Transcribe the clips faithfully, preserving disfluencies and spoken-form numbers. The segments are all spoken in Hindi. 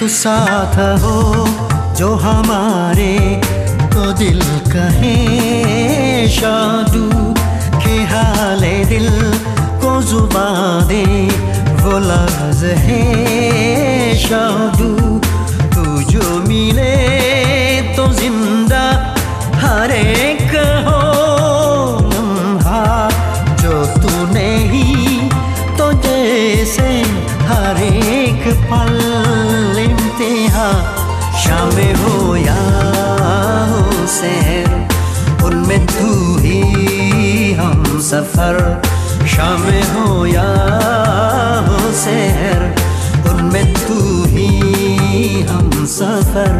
साथ हो जो हमारे, तो दिल कहे शादू के हाले दिल को जुबां दे, वो लफ्ज़ है शादू। तू जो मिले तो जिंदा हर एक हो लम्हा, जो तू नहीं तो जैसे हर एक पल इम्तिहा। शाम हो या हो सहर, उनमें तू ही हम सफर। शाम हो या हो सहर, उनमें तू ही हम सफर।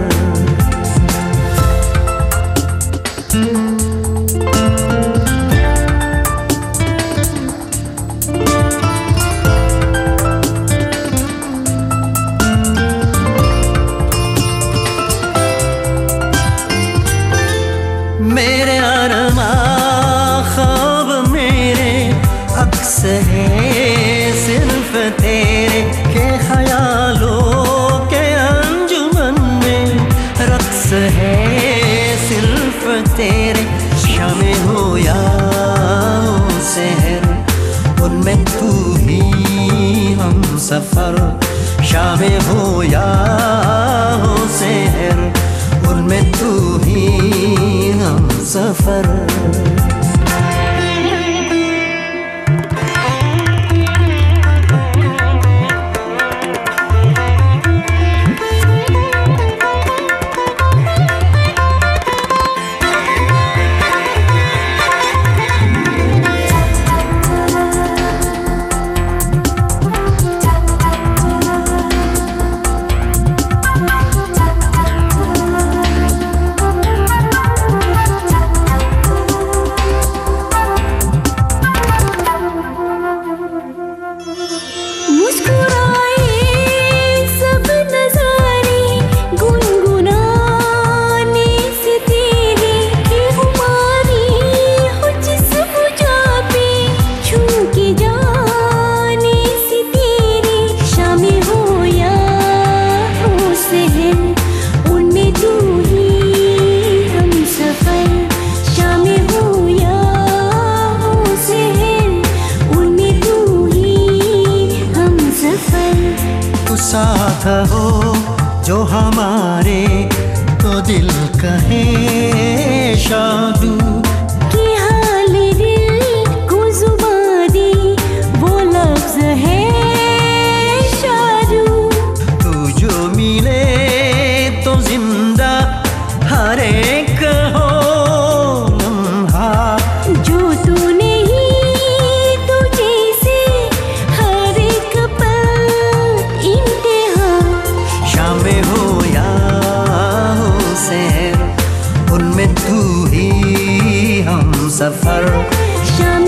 मेरे अरमा ख्वाब मेरे अक्स है सिर्फ तेरे के ख्यालों के अंजुमन में रक्स है सिर्फ तेरे। शाम हो या हो सहर, उनमें तू ही हम सफर। शाम हो या हो सहर, उनमें तू ही हम सफर। साथ हो जो हमारे, तो दिल कहे शादू के हाले दिल को जुबां दे, वो लफ्ज़ है शादू। तू जो मिले तो जिंदा हर एक हो लम्हा, जो तू नहीं तो जैसे हर एक पल इम्तिहा। शाम हो या हो सहर, उनमें तू ही हम सफर।